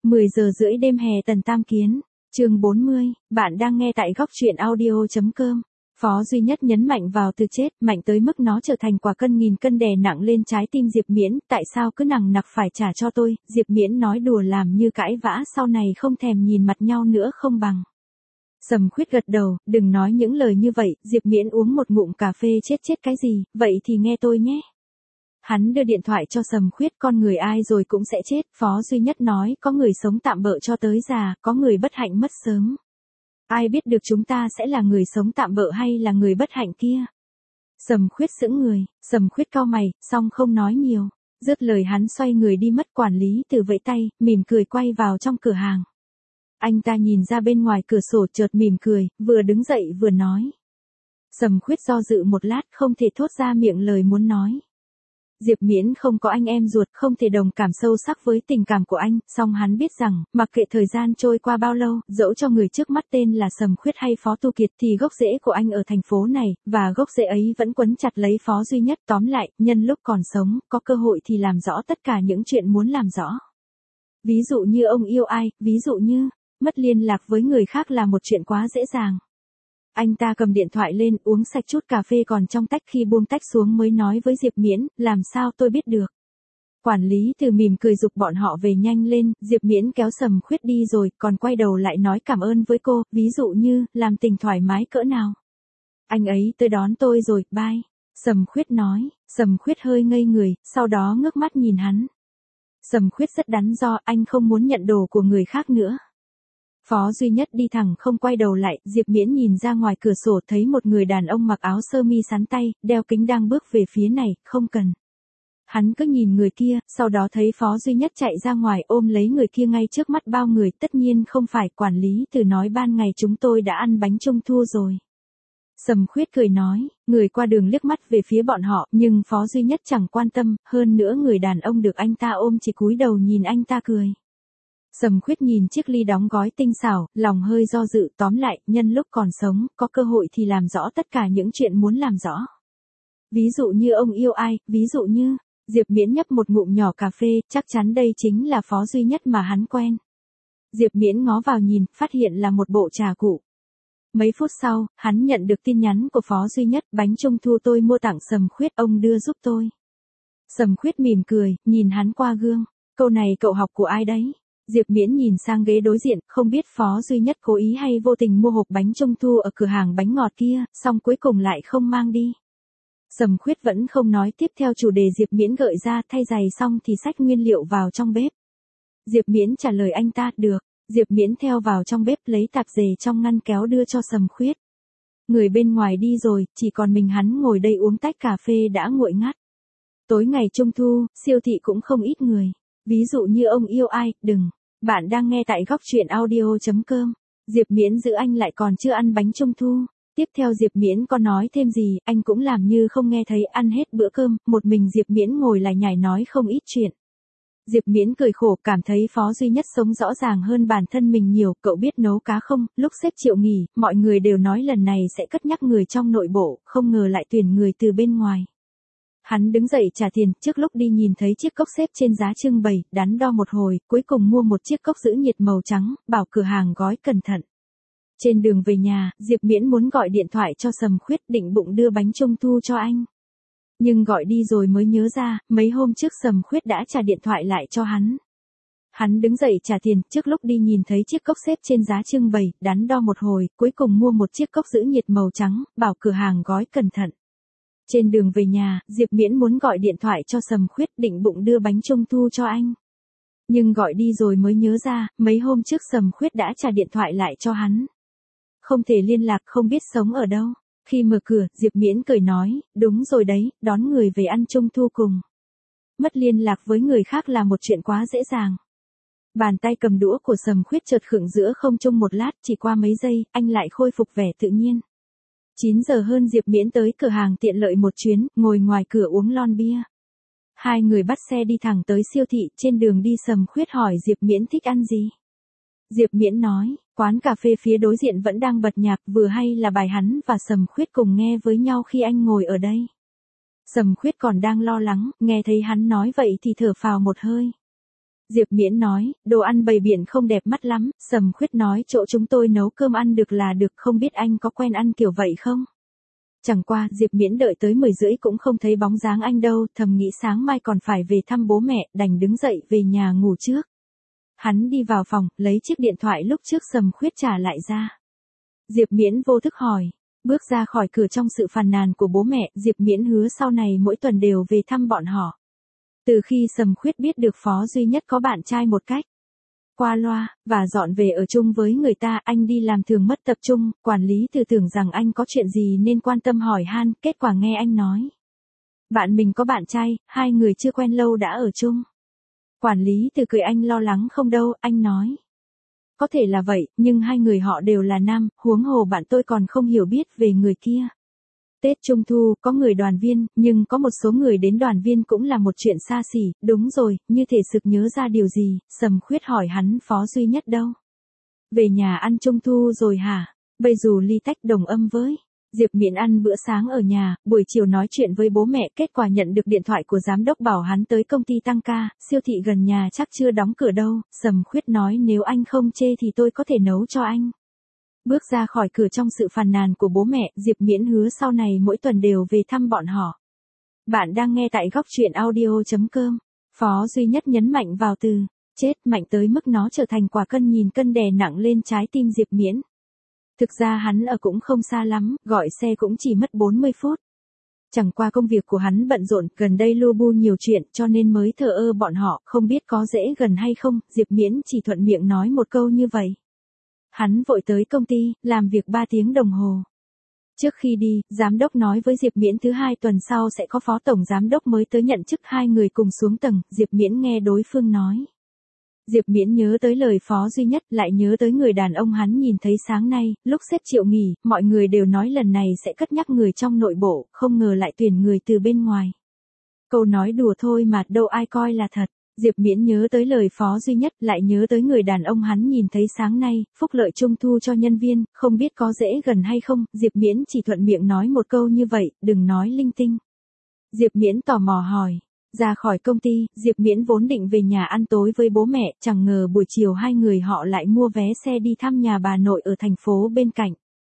10 giờ rưỡi đêm hè Tần Tam Kiến, chương 40, bạn đang nghe tại góc truyện audio.com. Phó Duy Nhất nhấn mạnh vào từ chết, mạnh tới mức nó trở thành quả cân nghìn cân đè nặng lên trái tim Diệp Miễn, tại sao cứ nằng nặc phải trả cho tôi, Diệp Miễn nói đùa làm như cãi vã sau này không thèm nhìn mặt nhau nữa không bằng. Sầm Khuyết gật đầu, đừng nói những lời như vậy, Diệp Miễn uống một ngụm cà phê chết cái gì, vậy thì nghe tôi nhé. Hắn đưa điện thoại cho Sầm Khuyết, con người ai rồi cũng sẽ chết, Phó Duy Nhất nói, có người sống tạm bợ cho tới già, có người bất hạnh mất sớm. Ai biết được chúng ta sẽ là người sống tạm bợ hay là người bất hạnh kia? Sầm Khuyết sững người, Sầm Khuyết cau mày, xong không nói nhiều. Dứt lời hắn xoay người đi mất. Quản lý Từ vẫy tay, mỉm cười quay vào trong cửa hàng. Anh ta nhìn ra bên ngoài cửa sổ chợt mỉm cười, vừa đứng dậy vừa nói. Sầm Khuyết do dự một lát không thể thốt ra miệng lời muốn nói. Diệp Miễn không có anh em ruột, không thể đồng cảm sâu sắc với tình cảm của anh, song hắn biết rằng, mặc kệ thời gian trôi qua bao lâu, dẫu cho người trước mắt tên là Sầm Khuyết hay Phó Tu Kiệt thì gốc rễ của anh ở thành phố này, và gốc rễ ấy vẫn quấn chặt lấy Phó Duy Nhất. Tóm lại, nhân lúc còn sống, có cơ hội thì làm rõ tất cả những chuyện muốn làm rõ. Ví dụ như ông yêu ai, ví dụ như, mất liên lạc với người khác là một chuyện quá dễ dàng. Anh ta cầm điện thoại lên, uống sạch chút cà phê còn trong tách, khi buông tách xuống mới nói với Diệp Miễn, làm sao tôi biết được. Quản lý Từ mỉm cười giục bọn họ về nhanh lên, Diệp Miễn kéo Sầm Khuyết đi rồi, còn quay đầu lại nói cảm ơn với cô, ví dụ như, làm tình thoải mái cỡ nào. Anh ấy tới đón tôi rồi, bye. Sầm Khuyết nói, Sầm Khuyết hơi ngây người, sau đó ngước mắt nhìn hắn. Sầm Khuyết rất đắn đo, anh không muốn nhận đồ của người khác nữa. Phó Duy Nhất đi thẳng không quay đầu lại, Diệp Miễn nhìn ra ngoài cửa sổ thấy một người đàn ông mặc áo sơ mi sắn tay, đeo kính đang bước về phía này, không cần. Hắn cứ nhìn người kia, sau đó thấy Phó Duy Nhất chạy ra ngoài ôm lấy người kia ngay trước mắt bao người, tất nhiên không phải. Quản lý Từ nói ban ngày chúng tôi đã ăn bánh trung thu rồi. Sầm Khuyết cười nói, người qua đường liếc mắt về phía bọn họ, nhưng Phó Duy Nhất chẳng quan tâm, hơn nữa người đàn ông được anh ta ôm chỉ cúi đầu nhìn anh ta cười. Sầm Khuyết nhìn chiếc ly đóng gói tinh xảo, lòng hơi do dự, tóm lại, nhân lúc còn sống, có cơ hội thì làm rõ tất cả những chuyện muốn làm rõ. Ví dụ như ông yêu ai, ví dụ như, Diệp Miễn nhấp một ngụm nhỏ cà phê, chắc chắn đây chính là Phó Duy Nhất mà hắn quen. Diệp Miễn ngó vào nhìn, phát hiện là một bộ trà cụ. Mấy phút sau, hắn nhận được tin nhắn của Phó Duy Nhất, bánh trung thu tôi mua tặng Sầm Khuyết, ông đưa giúp tôi. Sầm Khuyết mỉm cười, nhìn hắn qua gương, câu này cậu học của ai đấy? Diệp Miễn nhìn sang ghế đối diện, không biết Phó Duy Nhất cố ý hay vô tình mua hộp bánh trung thu ở cửa hàng bánh ngọt kia, xong cuối cùng lại không mang đi. Sầm Khuyết vẫn không nói tiếp theo chủ đề Diệp Miễn gợi ra, thay giày xong thì xách nguyên liệu vào trong bếp. Diệp Miễn trả lời anh ta, được. Diệp Miễn theo vào trong bếp lấy tạp dề trong ngăn kéo đưa cho Sầm Khuyết. Người bên ngoài đi rồi, chỉ còn mình hắn ngồi đây uống tách cà phê đã nguội ngắt. Tối ngày Trung thu, siêu thị cũng không ít người. Ví dụ như ông yêu ai, đừng. Bạn đang nghe tại góc truyện audio.com. Diệp Miễn giữ anh lại còn chưa ăn bánh trung thu. Tiếp theo Diệp Miễn có nói thêm gì, anh cũng làm như không nghe thấy. Ăn hết bữa cơm, một mình Diệp Miễn ngồi lại nhải nói không ít chuyện. Diệp Miễn cười khổ, cảm thấy Phó Duy Nhất sống rõ ràng hơn bản thân mình nhiều. Cậu biết nấu cá không? Lúc xếp triệu nghỉ, mọi người đều nói lần này sẽ cất nhắc người trong nội bộ, không ngờ lại tuyển người từ bên ngoài. Hắn đứng dậy trả tiền, trước lúc đi nhìn thấy chiếc cốc xếp trên giá trưng bày, đắn đo một hồi, cuối cùng mua một chiếc cốc giữ nhiệt màu trắng, bảo cửa hàng gói cẩn thận. Trên đường về nhà, Diệp Miễn muốn gọi điện thoại cho Sầm Khuyết, định bụng đưa bánh trung thu cho anh. Nhưng gọi đi rồi mới nhớ ra, mấy hôm trước Sầm Khuyết đã trả điện thoại lại cho hắn. Hắn đứng dậy trả tiền, trước lúc đi nhìn thấy chiếc cốc xếp trên giá trưng bày, đắn đo một hồi, cuối cùng mua một chiếc cốc giữ nhiệt màu trắng, bảo cửa hàng gói cẩn thận. Trên đường về nhà, Diệp Miễn muốn gọi điện thoại cho Sầm Khuyết, định bụng đưa bánh trung thu cho anh. Nhưng gọi đi rồi mới nhớ ra, mấy hôm trước Sầm Khuyết đã trả điện thoại lại cho hắn. Không thể liên lạc, không biết sống ở đâu. Khi mở cửa, Diệp Miễn cười nói, đúng rồi đấy, đón người về ăn trung thu cùng. Mất liên lạc với người khác là một chuyện quá dễ dàng. Bàn tay cầm đũa của Sầm Khuyết chợt khựng giữa không trung một lát, chỉ qua mấy giây, anh lại khôi phục vẻ tự nhiên. 9 giờ hơn Diệp Miễn tới cửa hàng tiện lợi một chuyến, ngồi ngoài cửa uống lon bia. Hai người bắt xe đi thẳng tới siêu thị, trên đường đi Sầm Khuyết hỏi Diệp Miễn thích ăn gì. Diệp Miễn nói, quán cà phê phía đối diện vẫn đang bật nhạc, vừa hay là bài hắn và Sầm Khuyết cùng nghe với nhau khi anh ngồi ở đây. Sầm Khuyết còn đang lo lắng, nghe thấy hắn nói vậy thì thở phào một hơi. Diệp Miễn nói, đồ ăn bày biện không đẹp mắt lắm, Sầm Khuyết nói chỗ chúng tôi nấu cơm ăn được là được, không biết anh có quen ăn kiểu vậy không? Chẳng qua, Diệp Miễn đợi tới 10 rưỡi cũng không thấy bóng dáng anh đâu, thầm nghĩ sáng mai còn phải về thăm bố mẹ, đành đứng dậy về nhà ngủ trước. Hắn đi vào phòng, lấy chiếc điện thoại lúc trước Sầm Khuyết trả lại ra. Diệp Miễn vô thức hỏi. Bước ra khỏi cửa trong sự phàn nàn của bố mẹ, Diệp Miễn hứa sau này mỗi tuần đều về thăm bọn họ. Từ khi Sầm Khuyết biết được Phó Duy Nhất có bạn trai một cách qua loa, và dọn về ở chung với người ta, anh đi làm thường mất tập trung, quản lý Từ tưởng rằng anh có chuyện gì nên quan tâm hỏi han, kết quả nghe anh nói. Bạn mình có bạn trai, hai người chưa quen lâu đã ở chung. Quản lý Từ cười, anh lo lắng không đâu, anh nói. Có thể là vậy, nhưng hai người họ đều là nam, huống hồ bạn tôi còn không hiểu biết về người kia. Tết Trung Thu, có người đoàn viên, nhưng có một số người đến đoàn viên cũng là một chuyện xa xỉ, đúng rồi, như thể sực nhớ ra điều gì, Sầm Khuyết hỏi hắn Phó Duy Nhất đâu? Về nhà ăn Trung Thu rồi hả? Bây dù ly tách đồng âm với. Diệp Miễn ăn bữa sáng ở nhà, buổi chiều nói chuyện với bố mẹ, kết quả nhận được điện thoại của giám đốc bảo hắn tới công ty tăng ca, siêu thị gần nhà chắc chưa đóng cửa đâu, Sầm Khuyết nói nếu anh không chê thì tôi có thể nấu cho anh. Bước ra khỏi cửa trong sự phàn nàn của bố mẹ, Diệp Miễn hứa sau này mỗi tuần đều về thăm bọn họ. Bạn đang nghe tại góc truyện audio.com. Phó Duy Nhất nhấn mạnh vào từ chết mạnh tới mức nó trở thành quả cân nhìn cân đè nặng lên trái tim Diệp Miễn. Thực ra hắn ở cũng không xa lắm, gọi xe cũng chỉ mất 40 phút. Chẳng qua công việc của hắn bận rộn, gần đây lu bu nhiều chuyện cho nên mới thờ ơ bọn họ, không biết có dễ gần hay không, Diệp Miễn chỉ thuận miệng nói một câu như vậy. Hắn vội tới công ty, làm việc 3 tiếng đồng hồ. Trước khi đi, giám đốc nói với Diệp Miễn thứ 2 tuần sau sẽ có phó tổng giám đốc mới tới nhận chức, hai người cùng xuống tầng, Diệp Miễn nghe đối phương nói. Diệp Miễn nhớ tới lời Phó Duy Nhất, lại nhớ tới người đàn ông hắn nhìn thấy sáng nay, lúc xếp triệu nghỉ, mọi người đều nói lần này sẽ cất nhắc người trong nội bộ, không ngờ lại tuyển người từ bên ngoài. Câu nói đùa thôi mà đâu ai coi là thật. Diệp Miễn nhớ tới lời Phó Duy Nhất, lại nhớ tới người đàn ông hắn nhìn thấy sáng nay, phúc lợi Trung Thu cho nhân viên, không biết có dễ gần hay không, Diệp Miễn chỉ thuận miệng nói một câu như vậy, đừng nói linh tinh. Diệp Miễn tò mò hỏi. Ra khỏi công ty, Diệp Miễn vốn định về nhà ăn tối với bố mẹ, chẳng ngờ buổi chiều hai người họ lại mua vé xe đi thăm nhà bà nội ở thành phố bên cạnh.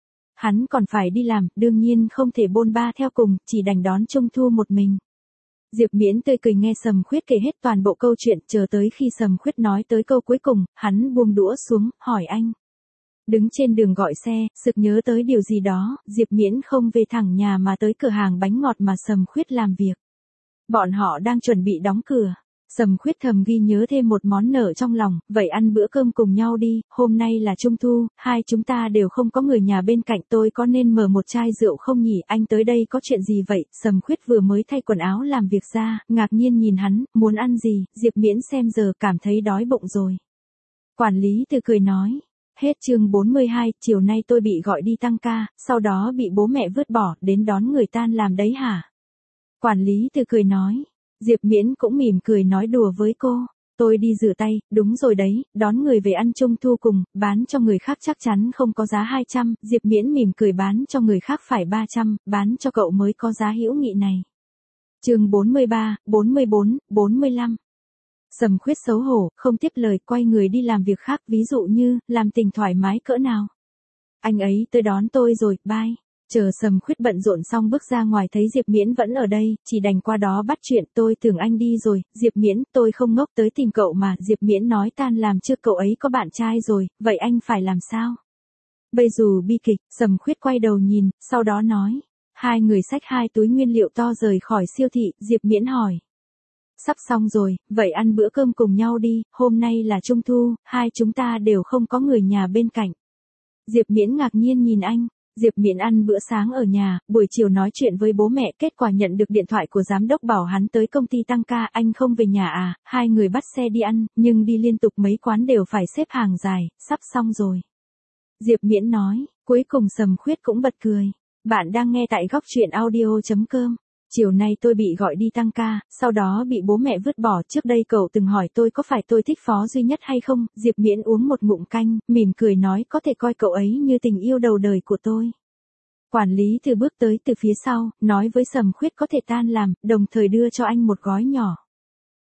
Hắn còn phải đi làm, đương nhiên không thể bôn ba theo cùng, chỉ đành đón Trung Thu một mình. Diệp Miễn tươi cười nghe Sầm Khuyết kể hết toàn bộ câu chuyện, chờ tới khi Sầm Khuyết nói tới câu cuối cùng, hắn buông đũa xuống, hỏi anh. Đứng trên đường gọi xe, sực nhớ tới điều gì đó, Diệp Miễn không về thẳng nhà mà tới cửa hàng bánh ngọt mà Sầm Khuyết làm việc. Bọn họ đang chuẩn bị đóng cửa. Sầm Khuyết thầm ghi nhớ thêm một món nợ trong lòng, vậy ăn bữa cơm cùng nhau đi, hôm nay là Trung Thu, hai chúng ta đều không có người nhà bên cạnh, tôi có nên mở một chai rượu không nhỉ, anh tới đây có chuyện gì vậy? Sầm Khuyết vừa mới thay quần áo làm việc ra, ngạc nhiên nhìn hắn, muốn ăn gì, Diệp Miễn xem giờ cảm thấy đói bụng rồi. Quản lý Từ cười nói. Hết chương 42, chiều nay tôi bị gọi đi tăng ca, sau đó bị bố mẹ vứt bỏ, đến đón người tan làm đấy hả? Quản lý Từ cười nói. Diệp Miễn cũng mỉm cười nói đùa với cô. Tôi đi rửa tay, đúng rồi đấy, đón người về ăn Trung Thu cùng, bán cho người khác chắc chắn không có giá 200, Diệp Miễn mỉm cười bán cho người khác phải 300, bán cho cậu mới có giá hữu nghị này. Chương 43, 44, 45. Sầm Khuyết xấu hổ, không tiếp lời, quay người đi làm việc khác, ví dụ như, làm tình thoải mái cỡ nào. Anh ấy tới đón tôi rồi, bye. Chờ Sầm Khuyết bận rộn xong bước ra ngoài thấy Diệp Miễn vẫn ở đây, chỉ đành qua đó bắt chuyện, tôi tưởng anh đi rồi, Diệp Miễn, tôi không ngốc tới tìm cậu mà, Diệp Miễn nói tan làm trước cậu ấy có bạn trai rồi, vậy anh phải làm sao? Bây dù bi kịch, Sầm Khuyết quay đầu nhìn, sau đó nói, hai người xách 2 túi nguyên liệu to rời khỏi siêu thị, Diệp Miễn hỏi. Sắp xong rồi, vậy ăn bữa cơm cùng nhau đi, hôm nay là Trung Thu, hai chúng ta đều không có người nhà bên cạnh. Diệp Miễn ngạc nhiên nhìn anh. Diệp Miễn ăn bữa sáng ở nhà, buổi chiều nói chuyện với bố mẹ, kết quả nhận được điện thoại của giám đốc bảo hắn tới công ty tăng ca, anh không về nhà à, hai người bắt xe đi ăn, nhưng đi liên tục mấy quán đều phải xếp hàng dài, sắp xong rồi. Diệp Miễn nói, cuối cùng Sầm Khuyết cũng bật cười. Bạn đang nghe tại góc truyện audio.com. Chiều nay tôi bị gọi đi tăng ca, sau đó bị bố mẹ vứt bỏ, trước đây cậu từng hỏi tôi có phải tôi thích Phó Duy Nhất hay không, Diệp Miễn uống một ngụm canh, mỉm cười nói có thể coi cậu ấy như tình yêu đầu đời của tôi. Quản lý Từ bước tới từ phía sau, nói với Sầm Khuyết có thể tan làm, đồng thời đưa cho anh một gói nhỏ.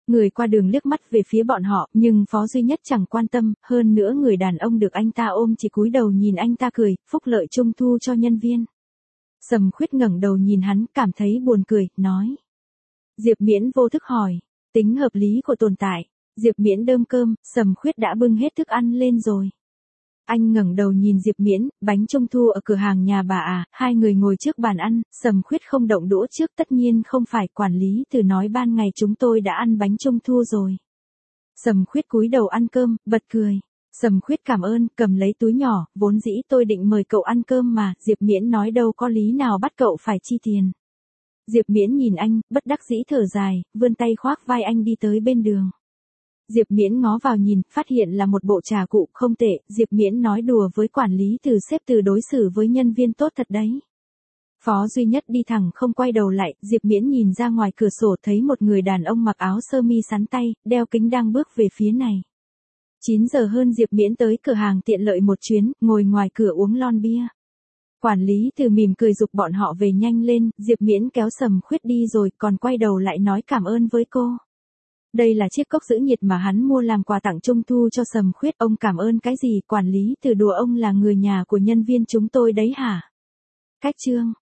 Người qua đường liếc mắt về phía bọn họ, nhưng Phó Duy Nhất chẳng quan tâm, hơn nữa người đàn ông được anh ta ôm chỉ cúi đầu nhìn anh ta cười, phúc lợi trung thu cho nhân viên. Sầm Khuyết ngẩng đầu nhìn hắn, cảm thấy buồn cười, nói. Diệp Miễn vô thức hỏi, tính hợp lý của tồn tại. Diệp Miễn đơm cơm, Sầm Khuyết đã bưng hết thức ăn lên rồi. Anh ngẩng đầu nhìn Diệp Miễn, bánh trung thu ở cửa hàng nhà bà à, hai người ngồi trước bàn ăn, Sầm Khuyết không động đũa trước, tất nhiên không phải, quản lý từ nói ban ngày chúng tôi đã ăn bánh trung thu rồi. Sầm Khuyết cúi đầu ăn cơm, bật cười. Sầm Khuyết cảm ơn, cầm lấy túi nhỏ, vốn dĩ tôi định mời cậu ăn cơm mà, Diệp Miễn nói đâu có lý nào bắt cậu phải chi tiền. Diệp Miễn nhìn anh, bất đắc dĩ thở dài, vươn tay khoác vai anh đi tới bên đường. Diệp Miễn ngó vào nhìn, phát hiện là một bộ trà cụ không tệ, Diệp Miễn nói đùa với quản lý từ xếp từ đối xử với nhân viên tốt thật đấy. Phó Duy Nhất đi thẳng không quay đầu lại, Diệp Miễn nhìn ra ngoài cửa sổ thấy một người đàn ông mặc áo sơ mi sắn tay, đeo kính đang bước về phía này. 9 giờ hơn Diệp Miễn tới cửa hàng tiện lợi một chuyến, ngồi ngoài cửa uống lon bia. Quản lý từ mỉm cười giục bọn họ về nhanh lên, Diệp Miễn kéo Sầm Khuyết đi rồi còn quay đầu lại nói cảm ơn với cô. Đây là chiếc cốc giữ nhiệt mà hắn mua làm quà tặng trung thu cho Sầm Khuyết, ông cảm ơn cái gì, quản lý từ đùa ông là người nhà của nhân viên chúng tôi đấy hả? Cách chương